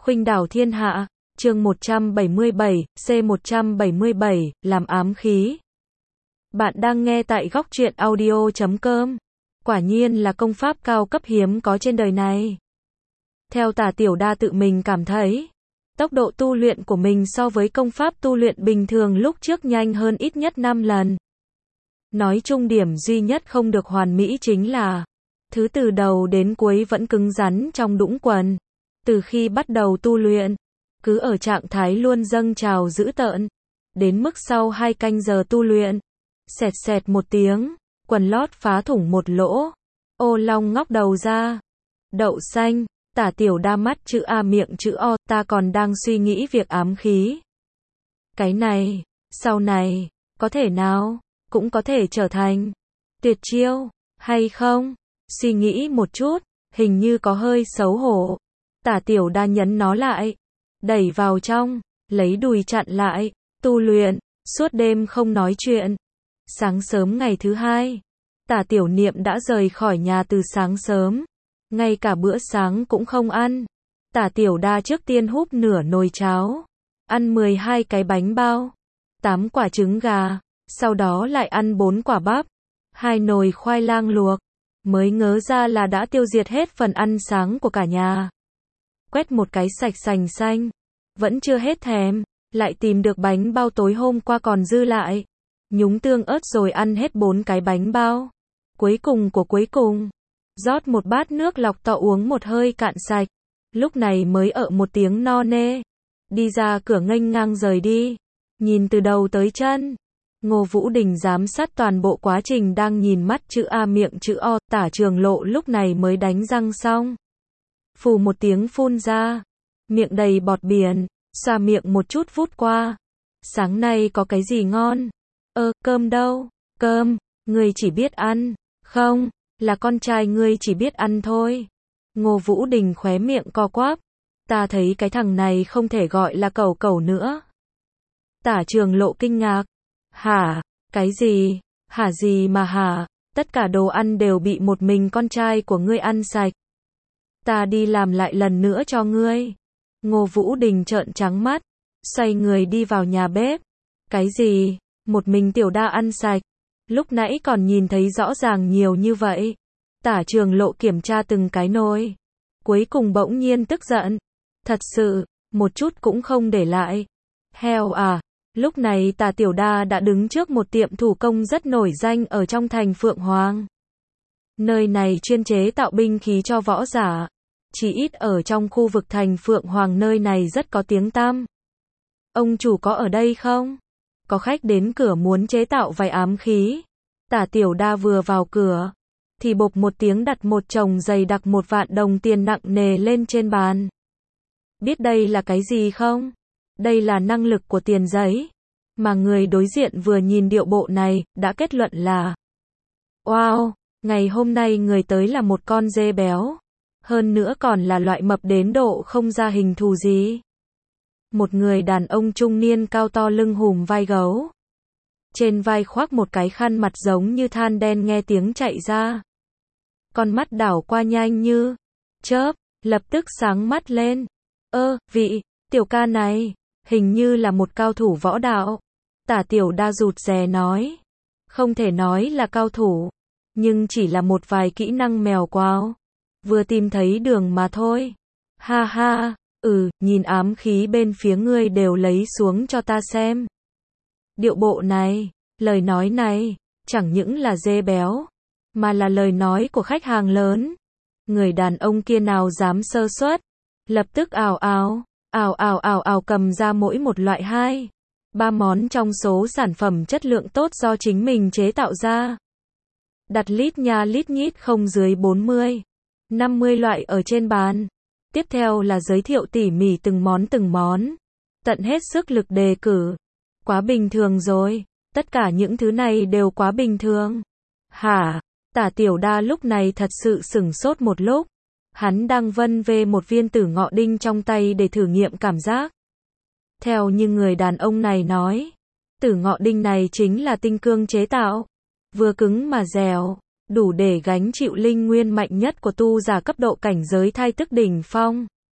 Khuynh đảo thiên hạ, chương 177, C177, làm ám khí. Bạn đang nghe tại góc truyện audio.com. Quả nhiên là công pháp cao cấp hiếm có trên đời này. Theo Tả Tiểu Đa tự mình cảm thấy, tốc độ tu luyện của mình so với công pháp tu luyện bình thường lúc trước nhanh hơn ít nhất 5 lần. Nói chung điểm duy nhất không được hoàn mỹ chính là thứ từ đầu đến cuối vẫn cứng rắn trong đũng quần. Từ khi bắt đầu tu luyện, cứ ở trạng thái luôn dâng trào dữ tợn. Đến mức sau 2 canh giờ tu luyện, xẹt xẹt một tiếng, quần lót phá thủng một lỗ. Ô long ngóc đầu ra. Đậu xanh, Tả Tiểu Đa mắt chữ A miệng chữ O, ta còn đang suy nghĩ việc ám khí. Cái này, sau này, có thể nào, cũng có thể trở thành tuyệt chiêu, hay không? Suy nghĩ một chút, hình như có hơi xấu hổ. Tả Tiểu Đa nhấn nó lại, đẩy vào trong, lấy đùi chặn lại, tu luyện, suốt đêm không nói chuyện. Sáng sớm ngày thứ hai, Tả Tiểu Niệm đã rời khỏi nhà từ sáng sớm, ngay cả bữa sáng cũng không ăn. Tả Tiểu Đa trước tiên húp nửa nồi cháo, ăn 12 cái bánh bao, 8 quả trứng gà, sau đó lại ăn 4 quả bắp, 2 nồi khoai lang luộc, mới ngớ ra là đã tiêu diệt hết phần ăn sáng của cả nhà. Quét một cái sạch sành xanh, vẫn chưa hết thèm, lại tìm được bánh bao tối hôm qua còn dư lại, nhúng tương ớt rồi ăn hết 4 cái bánh bao. Cuối cùng của cuối cùng, rót một bát nước lọc to uống một hơi cạn sạch, lúc này mới một tiếng no nê, đi ra cửa nghênh ngang rời đi, nhìn từ đầu tới chân. Ngô Vũ Đình giám sát toàn bộ quá trình đang nhìn mắt chữ A miệng chữ O, Tả Trường Lộ lúc này mới đánh răng xong. Phù một tiếng phun ra, miệng đầy bọt biển, xoa miệng một chút vút qua. Sáng nay có cái gì ngon? Cơm đâu? Cơm, ngươi chỉ biết ăn. Không, là con trai ngươi chỉ biết ăn thôi. Ngô Vũ Đình khóe miệng co quắp. Ta thấy cái thằng này không thể gọi là cẩu cẩu nữa. Tả Trường Lộ kinh ngạc. Hả? Cái gì? Hả gì mà hả? Tất cả đồ ăn đều bị một mình con trai của ngươi ăn sạch. Ta đi làm lại lần nữa cho ngươi. Ngô Vũ Đình trợn trắng mắt, xoay người đi vào nhà bếp. Cái gì? Một mình Tiểu Đa ăn sạch? Lúc nãy còn nhìn thấy rõ ràng nhiều như vậy. Tả Trường Lộ kiểm tra từng cái nồi, cuối cùng bỗng nhiên tức giận. Thật sự, một chút cũng không để lại. Heo à? Lúc này Tả Tiểu Đa đã đứng trước một tiệm thủ công rất nổi danh ở trong thành Phượng Hoàng. Nơi này chuyên chế tạo binh khí cho võ giả. Chỉ ít ở trong khu vực thành Phượng Hoàng nơi này rất có tiếng tăm. Ông chủ có ở đây không? Có khách đến cửa muốn chế tạo vài ám khí. Tả Tiểu Đa vừa vào cửa, thì bộp một tiếng đặt một chồng dày đặc 1 vạn đồng tiền nặng nề lên trên bàn. Biết đây là cái gì không? Đây là năng lực của tiền giấy. Mà người đối diện vừa nhìn điệu bộ này, đã kết luận là wow, ngày hôm nay người tới là một con dê béo. Hơn nữa còn là loại mập đến độ không ra hình thù gì. Một người đàn ông trung niên cao to lưng hùm vai gấu. Trên vai khoác một cái khăn mặt giống như than đen nghe tiếng chạy ra. Con mắt đảo qua nhanh như chớp, lập tức sáng mắt lên. Vị, tiểu ca này, hình như là một cao thủ võ đạo. Tả Tiểu Đa rụt rè nói. Không thể nói là cao thủ, nhưng chỉ là một vài kỹ năng mèo quào. Vừa tìm thấy đường mà thôi. Ha ha, nhìn ám khí bên phía ngươi đều lấy xuống cho ta xem. Điệu bộ này, lời nói này, chẳng những là dê béo, mà là lời nói của khách hàng lớn. Người đàn ông kia nào dám sơ suất, lập tức ào ào cầm ra mỗi một loại 2, 3 món trong số sản phẩm chất lượng tốt do chính mình chế tạo ra. Đặt lít nha lít nhít không dưới 40, 50 loại ở trên bàn. Tiếp theo là giới thiệu tỉ mỉ từng món. Tận hết sức lực đề cử. Quá bình thường rồi. Tất cả những thứ này đều quá bình thường. Hả? Tả Tiểu Đa lúc này thật sự sửng sốt một lúc. Hắn đang vân vê một viên tử ngọ đinh trong tay để thử nghiệm cảm giác. Theo như người đàn ông này nói, tử ngọ đinh này chính là tinh cương chế tạo. Vừa cứng mà dẻo, đủ để gánh chịu linh nguyên mạnh nhất của tu giả cấp độ cảnh giới thai tức đỉnh phong.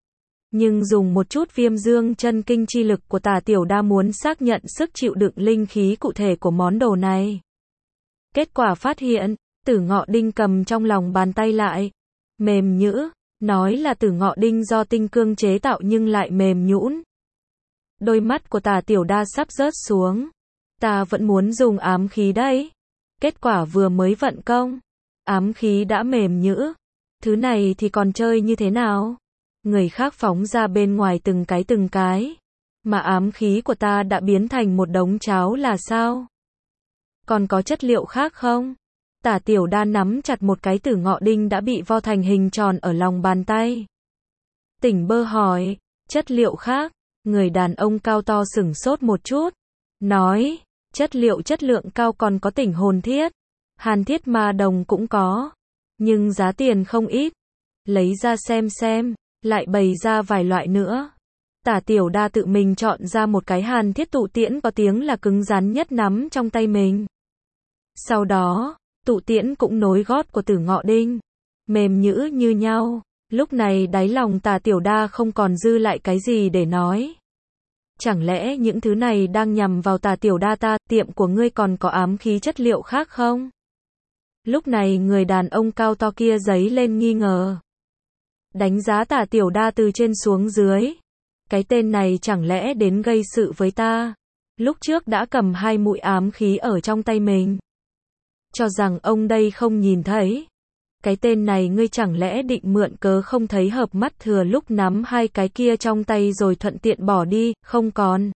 Nhưng dùng một chút viêm dương chân kinh chi lực của Tả Tiểu Đa muốn xác nhận sức chịu đựng linh khí cụ thể của món đồ này. Kết quả phát hiện, Tử Ngọ Đinh cầm trong lòng bàn tay lại mềm nhũn, nói là Tử Ngọ Đinh do tinh cương chế tạo nhưng lại mềm nhũn. Đôi mắt của Tả Tiểu Đa sắp rớt xuống. Ta vẫn muốn dùng ám khí đấy. Kết quả vừa mới vận công, ám khí đã mềm nhũn. Thứ này thì còn chơi như thế nào? Người khác phóng ra bên ngoài từng cái, mà ám khí của ta đã biến thành một đống cháo là sao? Còn có chất liệu khác không? Tả Tiểu Đa nắm chặt một cái Tử Ngọ Đinh đã bị vo thành hình tròn ở lòng bàn tay. Tỉnh bơ hỏi, chất liệu khác? Người đàn ông cao to sửng sốt một chút, nói, chất lượng cao còn có Tỉnh Hồn Thiết, Hàn Thiết Ma Đồng cũng có, nhưng giá tiền không ít. Lấy ra xem, lại bày ra vài loại nữa. Tả Tiểu Đa tự mình chọn ra một cái Hàn Thiết tụ tiễn có tiếng là cứng rắn nhất nắm trong tay mình. Sau đó, tụ tiễn cũng nối gót của Tử Ngọ Đinh, mềm nhũn như nhau. Lúc này đáy lòng Tả Tiểu Đa không còn dư lại cái gì để nói. Chẳng lẽ những thứ này đang nhằm vào Tả Tiểu Đa ta, tiệm của ngươi còn có ám khí chất liệu khác không? Lúc này người đàn ông cao to kia giấy lên nghi ngờ. Đánh giá Tả Tiểu Đa từ trên xuống dưới. Cái tên này chẳng lẽ đến gây sự với ta? Lúc trước đã cầm 2 mũi ám khí ở trong tay mình. Cho rằng ông đây không nhìn thấy. Cái tên này ngươi chẳng lẽ định mượn cớ không thấy hợp mắt thừa lúc nắm 2 cái kia trong tay rồi thuận tiện bỏ đi, không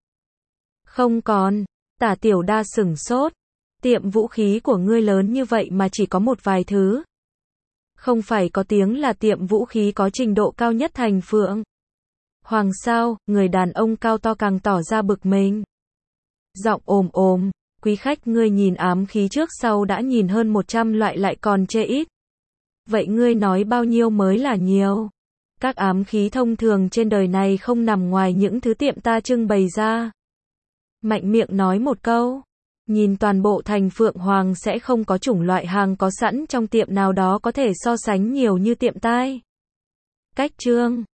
còn. Tả Tiểu Đa sửng sốt. Tiệm vũ khí của ngươi lớn như vậy mà chỉ có một vài thứ. Không phải có tiếng là tiệm vũ khí có trình độ cao nhất thành Phượng Hoàng sao? Người đàn ông cao to càng tỏ ra bực mình. Giọng ồm, quý khách ngươi nhìn ám khí trước sau đã nhìn hơn 100 loại lại còn chê ít. Vậy ngươi nói bao nhiêu mới là nhiều? Các ám khí thông thường trên đời này không nằm ngoài những thứ tiệm ta trưng bày ra. Mạnh miệng nói một câu. Nhìn toàn bộ thành Phượng Hoàng sẽ không có chủng loại hàng có sẵn trong tiệm nào đó có thể so sánh nhiều như tiệm tai. Cách chương